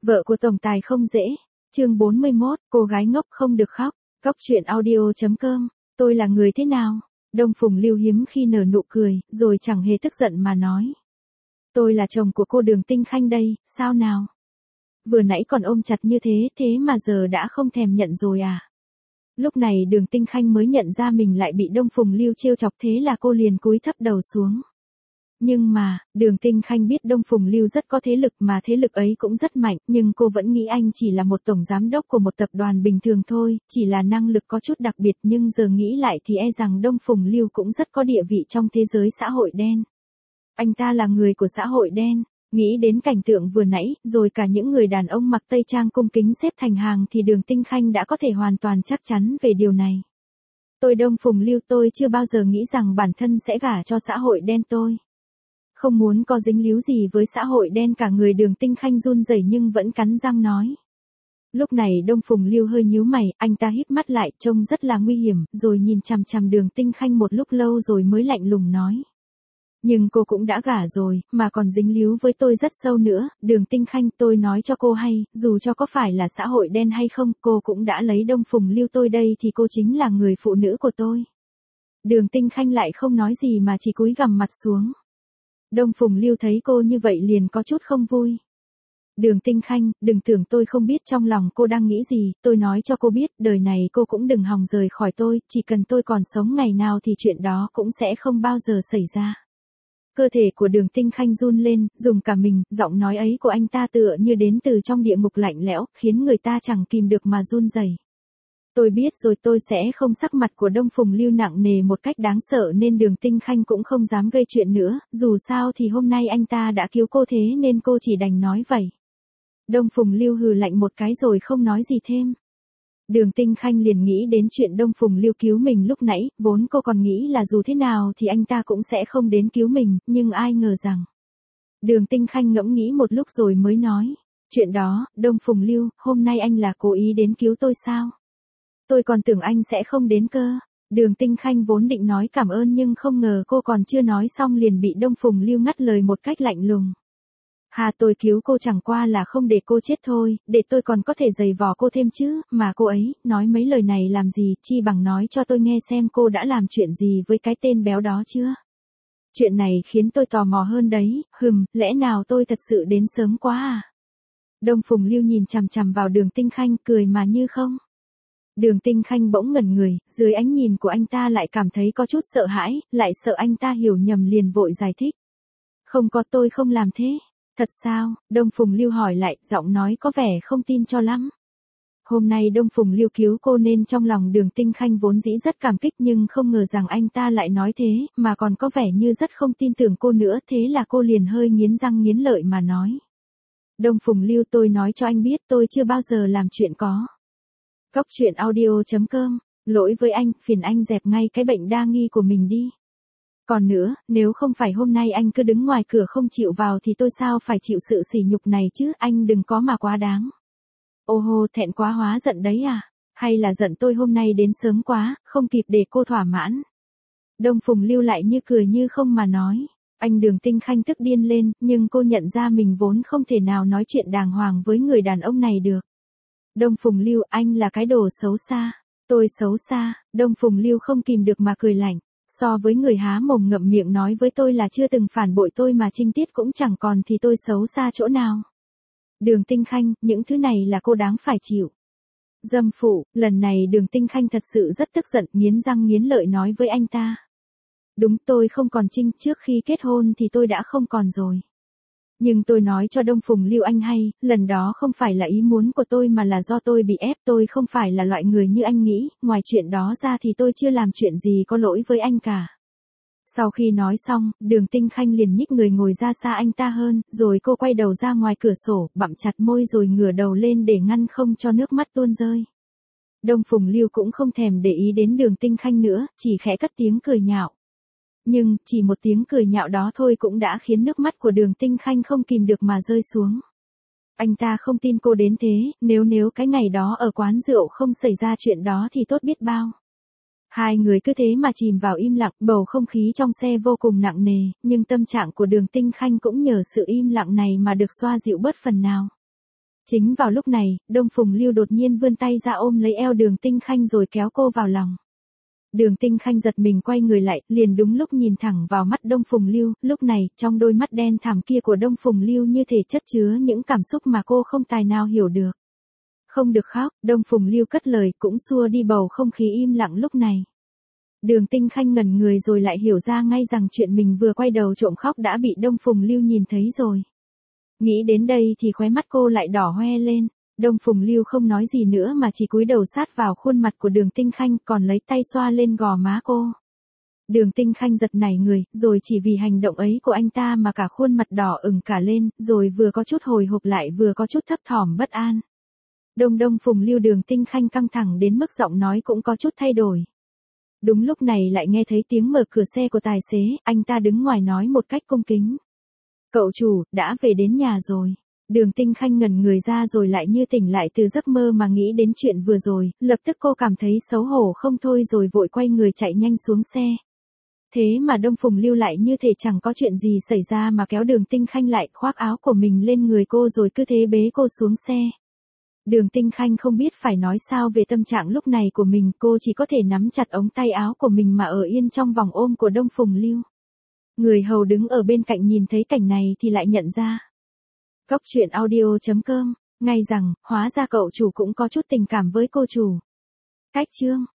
Vợ của tổng tài không dễ. Chương 41, cô gái ngốc không được khóc. Góc truyện audio.com. Tôi là người thế nào? Đông Phùng Lưu hiếm khi nở nụ cười, rồi chẳng hề tức giận mà nói. Tôi là chồng của cô Đường Tinh Khanh đây, sao nào? Vừa nãy còn ôm chặt như thế mà giờ đã không thèm nhận rồi à? Lúc này Đường Tinh Khanh mới nhận ra mình lại bị Đông Phùng Lưu trêu chọc, thế là cô liền cúi thấp đầu xuống. Nhưng mà, Đường Tinh Khanh biết Đông Phùng Lưu rất có thế lực mà thế lực ấy cũng rất mạnh, nhưng cô vẫn nghĩ anh chỉ là một tổng giám đốc của một tập đoàn bình thường thôi, chỉ là năng lực có chút đặc biệt, nhưng giờ nghĩ lại thì e rằng Đông Phùng Lưu cũng rất có địa vị trong thế giới xã hội đen. Anh ta là người của xã hội đen. Nghĩ đến cảnh tượng vừa nãy, rồi cả những người đàn ông mặc tây trang cung kính xếp thành hàng thì Đường Tinh Khanh đã có thể hoàn toàn chắc chắn về điều này. Tôi Đông Phùng Lưu, tôi chưa bao giờ nghĩ rằng bản thân sẽ gả cho xã hội đen. Tôi không muốn có dính líu gì với xã hội đen cả. Người Đường Tinh Khanh run rẩy nhưng vẫn cắn răng nói. Lúc này Đông Phùng Lưu hơi nhíu mày, anh ta híp mắt lại trông rất là nguy hiểm, rồi nhìn chằm chằm Đường Tinh Khanh một lúc lâu rồi mới lạnh lùng nói. Nhưng cô cũng đã gả rồi, mà còn dính líu với tôi rất sâu nữa, Đường Tinh Khanh, tôi nói cho cô hay, dù cho có phải là xã hội đen hay không, cô cũng đã lấy Đông Phùng Lưu tôi đây thì cô chính là người phụ nữ của tôi. Đường Tinh Khanh lại không nói gì mà chỉ cúi gằm mặt xuống. Đông Phùng Lưu thấy cô như vậy liền có chút không vui. Đường Tinh Khanh, đừng tưởng tôi không biết trong lòng cô đang nghĩ gì, tôi nói cho cô biết, đời này cô cũng đừng hòng rời khỏi tôi, chỉ cần tôi còn sống ngày nào thì chuyện đó cũng sẽ không bao giờ xảy ra. Cơ thể của Đường Tinh Khanh run lên, dùng cả mình, giọng nói ấy của anh ta tựa như đến từ trong địa ngục lạnh lẽo, khiến người ta chẳng kìm được mà run rẩy. Tôi biết rồi, tôi sẽ không. Sắc mặt của Đông Phùng Lưu nặng nề một cách đáng sợ nên Đường Tinh Khanh cũng không dám gây chuyện nữa, dù sao thì hôm nay anh ta đã cứu cô thế nên cô chỉ đành nói vậy. Đông Phùng Lưu hừ lạnh một cái rồi không nói gì thêm. Đường Tinh Khanh liền nghĩ đến chuyện Đông Phùng Lưu cứu mình lúc nãy, vốn cô còn nghĩ là dù thế nào thì anh ta cũng sẽ không đến cứu mình, nhưng ai ngờ rằng. Đường Tinh Khanh ngẫm nghĩ một lúc rồi mới nói. Chuyện đó, Đông Phùng Lưu, hôm nay anh là cố ý đến cứu tôi sao? Tôi còn tưởng anh sẽ không đến cơ. Đường Tinh Khanh vốn định nói cảm ơn nhưng không ngờ cô còn chưa nói xong liền bị Đông Phùng Lưu ngắt lời một cách lạnh lùng. Hà, tôi cứu cô chẳng qua là không để cô chết thôi, để tôi còn có thể giày vò cô thêm chứ, mà cô ấy, nói mấy lời này làm gì, chi bằng nói cho tôi nghe xem cô đã làm chuyện gì với cái tên béo đó chưa. Chuyện này khiến tôi tò mò hơn đấy, lẽ nào tôi thật sự đến sớm quá à? Đông Phùng Lưu nhìn chằm chằm vào Đường Tinh Khanh cười mà như không. Đường Tinh Khanh bỗng ngẩn người, dưới ánh nhìn của anh ta lại cảm thấy có chút sợ hãi, lại sợ anh ta hiểu nhầm liền vội giải thích. Không có, tôi không làm thế. Thật sao? Đông Phùng Lưu hỏi lại, giọng nói có vẻ không tin cho lắm. Hôm nay Đông Phùng Lưu cứu cô nên trong lòng Đường Tinh Khanh vốn dĩ rất cảm kích, nhưng không ngờ rằng anh ta lại nói thế, mà còn có vẻ như rất không tin tưởng cô nữa, thế là cô liền hơi nghiến răng nghiến lợi mà nói. Đông Phùng Lưu, tôi nói cho anh biết tôi chưa bao giờ làm chuyện có. Góc truyện audio.com, lỗi với anh, phiền anh dẹp ngay cái bệnh đa nghi của mình đi. Còn nữa, nếu không phải hôm nay anh cứ đứng ngoài cửa không chịu vào thì tôi sao phải chịu sự sỉ nhục này chứ, anh đừng có mà quá đáng. Ô hô, thẹn quá hóa giận đấy à? Hay là giận tôi hôm nay đến sớm quá, không kịp để cô thỏa mãn? Đông Phùng Lưu lại như cười như không mà nói. Anh Đường Tinh Khanh tức điên lên, nhưng cô nhận ra mình vốn không thể nào nói chuyện đàng hoàng với người đàn ông này được. Đông Phùng Lưu, anh là cái đồ xấu xa. Tôi xấu xa? Đông Phùng Lưu không kìm được mà cười lạnh. So với người há mồm ngậm miệng nói với tôi là chưa từng phản bội tôi mà trinh tiết cũng chẳng còn thì tôi xấu xa chỗ nào? Đường Tinh Khanh, những thứ này là cô đáng phải chịu. Dâm phụ, lần này Đường Tinh Khanh thật sự rất tức giận, nghiến răng nghiến lợi nói với anh ta. Đúng, tôi không còn trinh, trước khi kết hôn thì tôi đã không còn rồi. Nhưng tôi nói cho Đông Phùng Lưu anh hay, lần đó không phải là ý muốn của tôi mà là do tôi bị ép, tôi không phải là loại người như anh nghĩ, ngoài chuyện đó ra thì tôi chưa làm chuyện gì có lỗi với anh cả. Sau khi nói xong, Đường Tinh Khanh liền nhích người ngồi ra xa anh ta hơn, rồi cô quay đầu ra ngoài cửa sổ, bặm chặt môi rồi ngửa đầu lên để ngăn không cho nước mắt tuôn rơi. Đông Phùng Lưu cũng không thèm để ý đến Đường Tinh Khanh nữa, chỉ khẽ cất tiếng cười nhạo. Nhưng, chỉ một tiếng cười nhạo đó thôi cũng đã khiến nước mắt của Đường Tinh Khanh không kìm được mà rơi xuống. Anh ta không tin cô đến thế, nếu cái ngày đó ở quán rượu không xảy ra chuyện đó thì tốt biết bao. Hai người cứ thế mà chìm vào im lặng, bầu không khí trong xe vô cùng nặng nề, nhưng tâm trạng của Đường Tinh Khanh cũng nhờ sự im lặng này mà được xoa dịu bớt phần nào. Chính vào lúc này, Đông Phùng Lưu đột nhiên vươn tay ra ôm lấy eo Đường Tinh Khanh rồi kéo cô vào lòng. Đường Tinh Khanh giật mình quay người lại, liền đúng lúc nhìn thẳng vào mắt Đông Phùng Lưu, lúc này, trong đôi mắt đen thẳm kia của Đông Phùng Lưu như thể chất chứa những cảm xúc mà cô không tài nào hiểu được. Không được khóc, Đông Phùng Lưu cất lời cũng xua đi bầu không khí im lặng lúc này. Đường Tinh Khanh ngẩn người rồi lại hiểu ra ngay rằng chuyện mình vừa quay đầu trộm khóc đã bị Đông Phùng Lưu nhìn thấy rồi. Nghĩ đến đây thì khóe mắt cô lại đỏ hoe lên. Đông Phùng Lưu không nói gì nữa mà chỉ cúi đầu sát vào khuôn mặt của Đường Tinh Khanh còn lấy tay xoa lên gò má cô. Đường Tinh Khanh giật nảy người, rồi chỉ vì hành động ấy của anh ta mà cả khuôn mặt đỏ ửng cả lên, rồi vừa có chút hồi hộp lại vừa có chút thấp thỏm bất an. Đông Phùng Lưu. Đường Tinh Khanh căng thẳng đến mức giọng nói cũng có chút thay đổi. Đúng lúc này lại nghe thấy tiếng mở cửa xe của tài xế, anh ta đứng ngoài nói một cách cung kính. Cậu chủ, đã về đến nhà rồi. Đường Tinh Khanh ngẩn người ra rồi lại như tỉnh lại từ giấc mơ mà nghĩ đến chuyện vừa rồi, lập tức cô cảm thấy xấu hổ không thôi rồi vội quay người chạy nhanh xuống xe. Thế mà Đông Phùng Lưu lại như thể chẳng có chuyện gì xảy ra mà kéo Đường Tinh Khanh lại khoác áo của mình lên người cô rồi cứ thế bế cô xuống xe. Đường Tinh Khanh không biết phải nói sao về tâm trạng lúc này của mình, cô chỉ có thể nắm chặt ống tay áo của mình mà ở yên trong vòng ôm của Đông Phùng Lưu. Người hầu đứng ở bên cạnh nhìn thấy cảnh này thì lại nhận ra. Cốc truyện audio.com, ngay rằng, hóa ra cậu chủ cũng có chút tình cảm với cô chủ. Cách chương